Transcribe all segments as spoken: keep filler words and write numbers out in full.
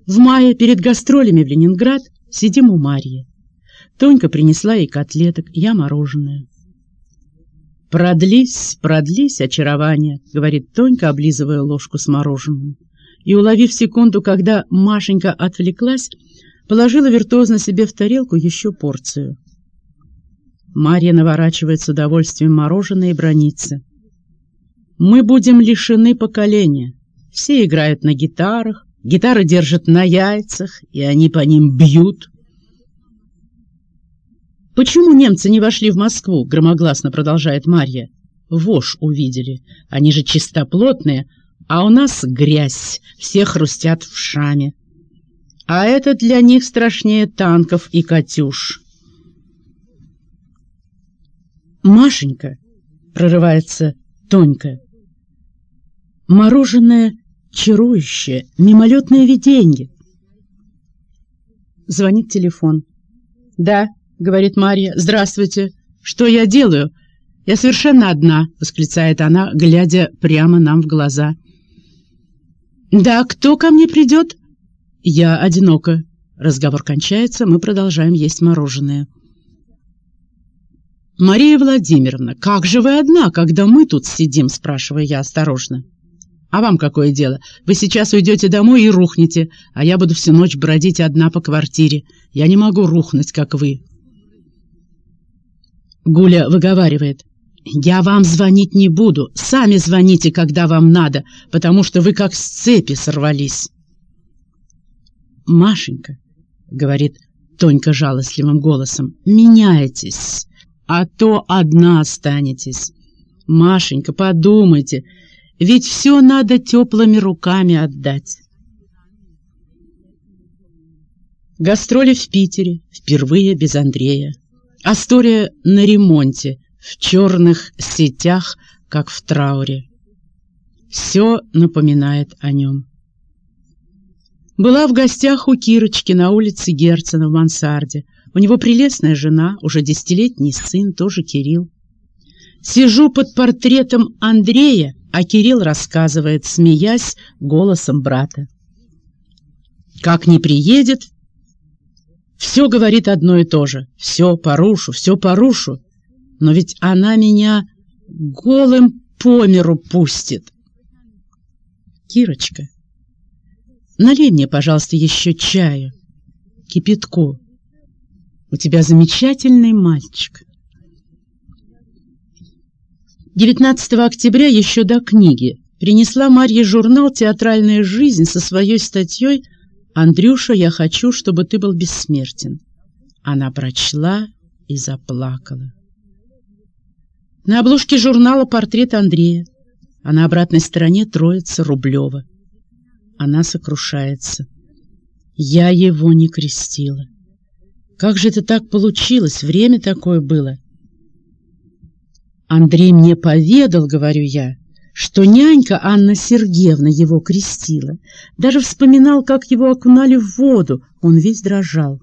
В мае перед гастролями в Ленинград сидим у Марьи. Тонька принесла ей котлеток, я мороженое. «Продлись, продлись, очарование», — говорит Тонька, облизывая ложку с мороженым. И, уловив секунду, когда Машенька отвлеклась, положила виртуозно себе в тарелку еще порцию. Марья наворачивает с удовольствием мороженое и бранится. «Мы будем лишены поколения. Все играют на гитарах, гитары держат на яйцах, и они по ним бьют». «Почему немцы не вошли в Москву?» — громогласно продолжает Марья. «Вошь увидели. Они же чистоплотные, а у нас грязь, все хрустят вшами. А это для них страшнее танков и «Катюш». «Машенька», — прорывается Тонька, — «мороженое чарующее, мимолетное виденье». Звонит телефон. «Да», — говорит Марья, — «здравствуйте. Что я делаю? Я совершенно одна», — восклицает она, глядя прямо нам в глаза. «Да, кто ко мне придет?» «Я одинока». Разговор кончается, мы продолжаем есть мороженое. «Мария Владимировна, как же вы одна, когда мы тут сидим?» — спрашиваю я осторожно. «А вам какое дело? Вы сейчас уйдете домой и рухнете, а я буду всю ночь бродить одна по квартире. Я не могу рухнуть, как вы». Гуля выговаривает: «Я вам звонить не буду. Сами звоните, когда вам надо, потому что вы как с цепи сорвались». «Машенька», — говорит Тонька жалостливым голосом, — «меняйтесь, а то одна останетесь. Машенька, подумайте, ведь все надо теплыми руками отдать». Гастроли в Питере, впервые без Андрея. Астория на ремонте, в черных сетях, как в трауре. Все напоминает о нем. Была в гостях у Кирочки на улице Герцена в мансарде. У него прелестная жена, уже десятилетний сын, тоже Кирилл. Сижу под портретом Андрея, а Кирилл рассказывает, смеясь, голосом брата. Как не приедет, все говорит одно и то же. Все порушу, все порушу. Но ведь она меня голым по миру пустит. Кирочка, налей мне, пожалуйста, еще чаю, кипятку. У тебя замечательный мальчик. девятнадцатого октября, еще до книги, принесла Марье журнал «Театральная жизнь» со своей статьей «Андрюша, я хочу, чтобы ты был бессмертен». Она прочла и заплакала. На обложке журнала портрет Андрея, а на обратной стороне троица Рублева. Она сокрушается. Я его не крестила. Как же это так получилось? Время такое было. Андрей мне поведал, говорю я, что нянька Анна Сергеевна его крестила. Даже вспоминал, как его окунали в воду. Он весь дрожал.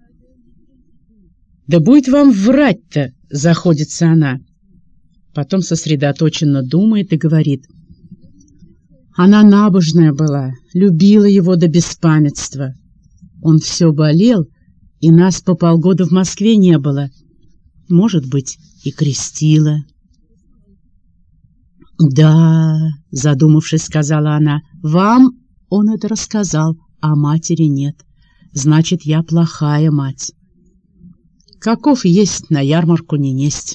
«Да будет вам врать-то!» — заходится она. Потом сосредоточенно думает и говорит. Она набожная была, любила его до беспамятства. Он все болел, и нас по полгода в Москве не было. Может быть, и крестила. «Да», — задумавшись, сказала она, — «вам он это рассказал, а матери нет. Значит, я плохая мать. Каков есть, на ярмарку не несть».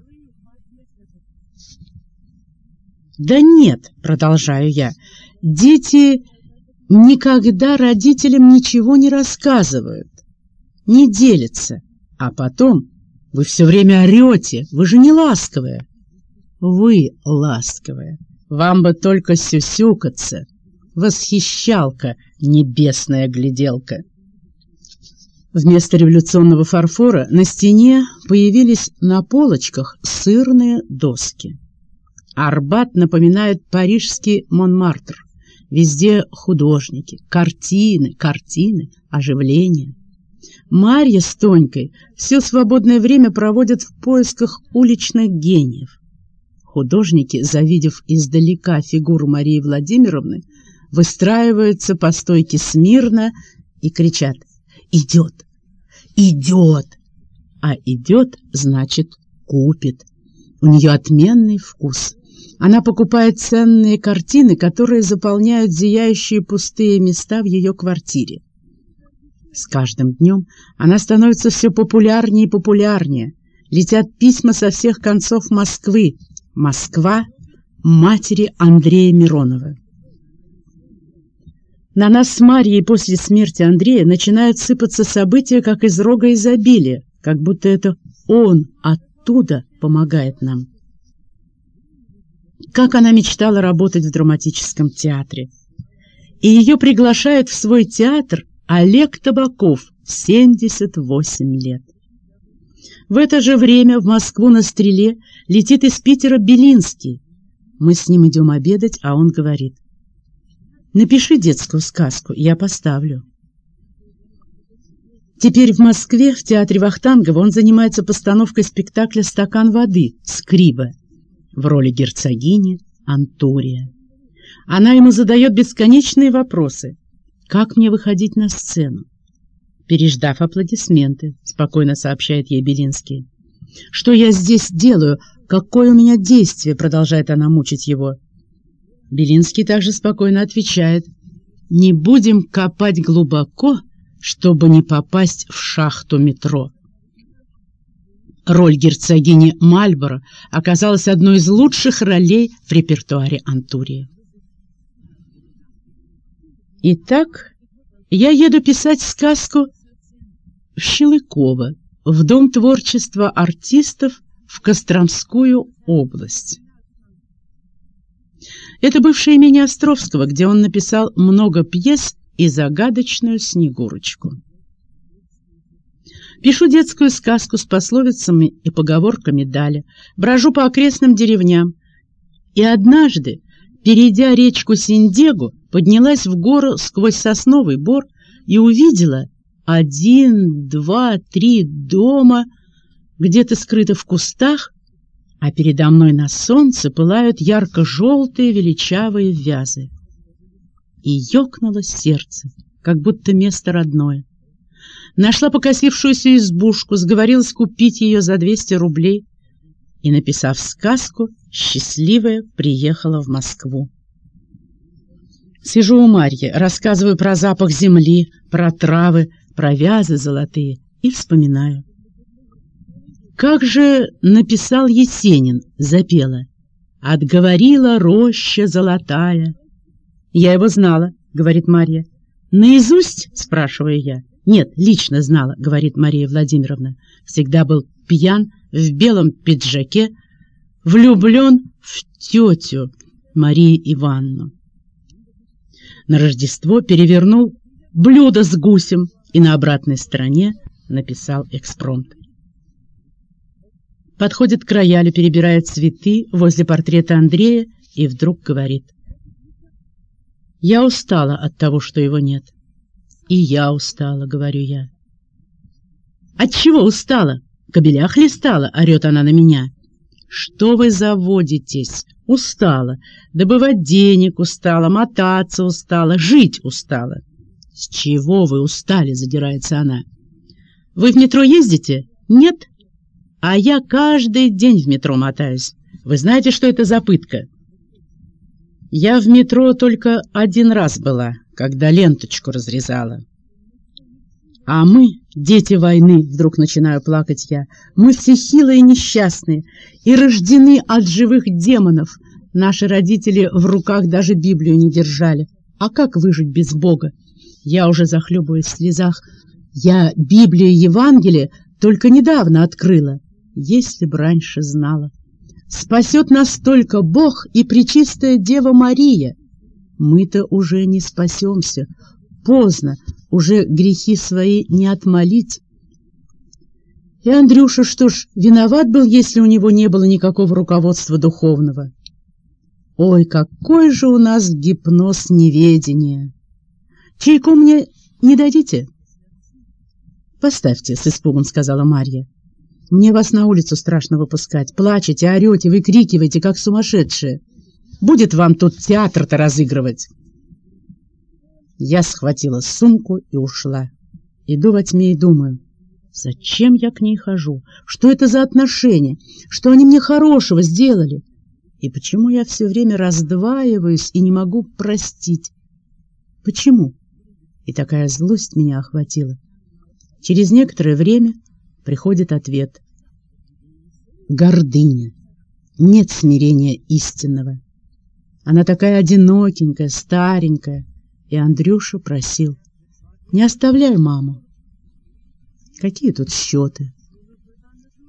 «Да нет», — продолжаю я, — «дети никогда родителям ничего не рассказывают, не делятся, а потом вы все время орете, вы же не ласковая». «Вы ласковая, вам бы только сюсюкаться, восхищалка, небесная гляделка». Вместо революционного фарфора на стене появились на полочках сырные доски. Арбат напоминает парижский Монмартр. Везде художники, картины, картины, оживление. Марья с Тонькой все свободное время проводят в поисках уличных гениев. Художники, завидев издалека фигуру Марии Владимировны, выстраиваются по стойке смирно и кричат: «Идет! Идет!» А идет, значит, купит. У нее отменный вкус. Она покупает ценные картины, которые заполняют зияющие пустые места в ее квартире. С каждым днем она становится все популярнее и популярнее. Летят письма со всех концов Москвы. Москва матери Андрея Миронова. На нас с Марьей после смерти Андрея начинают сыпаться события, как из рога изобилия, как будто это он оттуда помогает нам. Как она мечтала работать в драматическом театре. И ее приглашает в свой театр Олег Табаков, семьдесят восемь лет. В это же время в Москву на «Стреле» летит из Питера Белинский. Мы с ним идем обедать, а он говорит: «Напиши детскую сказку, я поставлю». Теперь в Москве, в театре Вахтангова, он занимается постановкой спектакля «Стакан воды» Скриба в роли герцогини Антурия. Она ему задает бесконечные вопросы. «Как мне выходить на сцену?» Переждав аплодисменты, спокойно сообщает ей Белинский. «Что я здесь делаю? Какое у меня действие?» Продолжает она мучить его. Белинский также спокойно отвечает: «Не будем копать глубоко, чтобы не попасть в шахту метро». Роль герцогини Мальборо оказалась одной из лучших ролей в репертуаре Антурии. Итак, я еду писать сказку в Щелыково, в Дом творчества артистов в Костромскую область. Это бывшее имение Островского, где он написал много пьес и загадочную Снегурочку. Пишу детскую сказку с пословицами и поговорками далее, брожу по окрестным деревням, и однажды, перейдя речку Синдегу, поднялась в гору сквозь сосновый бор и увидела один, два, три дома, где-то скрыто в кустах, а передо мной на солнце пылают ярко-желтые величавые вязы. И ёкнуло сердце, как будто место родное. Нашла покосившуюся избушку, сговорилась купить ее за двести рублей и, написав сказку, счастливая приехала в Москву. Сижу у Марьи, рассказываю про запах земли, про травы, про вязы золотые и вспоминаю. Как же написал Есенин, запела: «Отговорила роща золотая». «Я его знала», — говорит Марья. «Наизусть?» — спрашиваю я. «Нет, лично знала», — говорит Мария Владимировна. «Всегда был пьян, в белом пиджаке, влюблен в тетю Марию Ивановну. На Рождество перевернул блюдо с гусем и на обратной стороне написал экспромт. Подходит к роялю, перебирает цветы возле портрета Андрея и вдруг говорит: «Я устала от того, что его нет». «И я устала», — говорю я. «От чего устала? Кобеля хлестала», — орет она на меня. «Что вы заводитесь? Устала. Добывать денег устала, мотаться устала, жить устала». «С чего вы устали?» — задирается она. «Вы в метро ездите?» «Нет». «А я каждый день в метро мотаюсь. Вы знаете, что это за пытка?» «Я в метро только один раз была, когда ленточку разрезала». «А мы, дети войны», — вдруг начинаю плакать я, «мы все хилые и несчастные и рождены от живых демонов. Наши родители в руках даже Библию не держали. А как выжить без Бога?» Я уже захлебываюсь в слезах. «Я Библию и Евангелие только недавно открыла. Если б раньше знала. Спасет нас только Бог и Пречистая Дева Мария. Мы-то уже не спасемся. Поздно, уже грехи свои не отмолить». И Андрюша, что ж, виноват был, если у него не было никакого руководства духовного. Ой, какой же у нас гипноз неведения! Чайку мне не дадите? «Поставьте», — с испугом сказала Марья. «Мне вас на улицу страшно выпускать. Плачете, орете, выкрикиваете, как сумасшедшие. Будет вам тут театр-то разыгрывать». Я схватила сумку и ушла. Иду во тьме и думаю, зачем я к ней хожу? Что это за отношения? Что они мне хорошего сделали? И почему я все время раздваиваюсь и не могу простить? Почему? И такая злость меня охватила. Через некоторое время приходит ответ. Гордыня. Нет смирения истинного. Она такая одинокенькая, старенькая. И Андрюша просил: не оставляй маму. Какие тут счеты?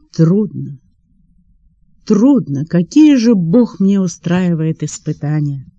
Трудно. Трудно. Какие же Бог мне устраивает испытания?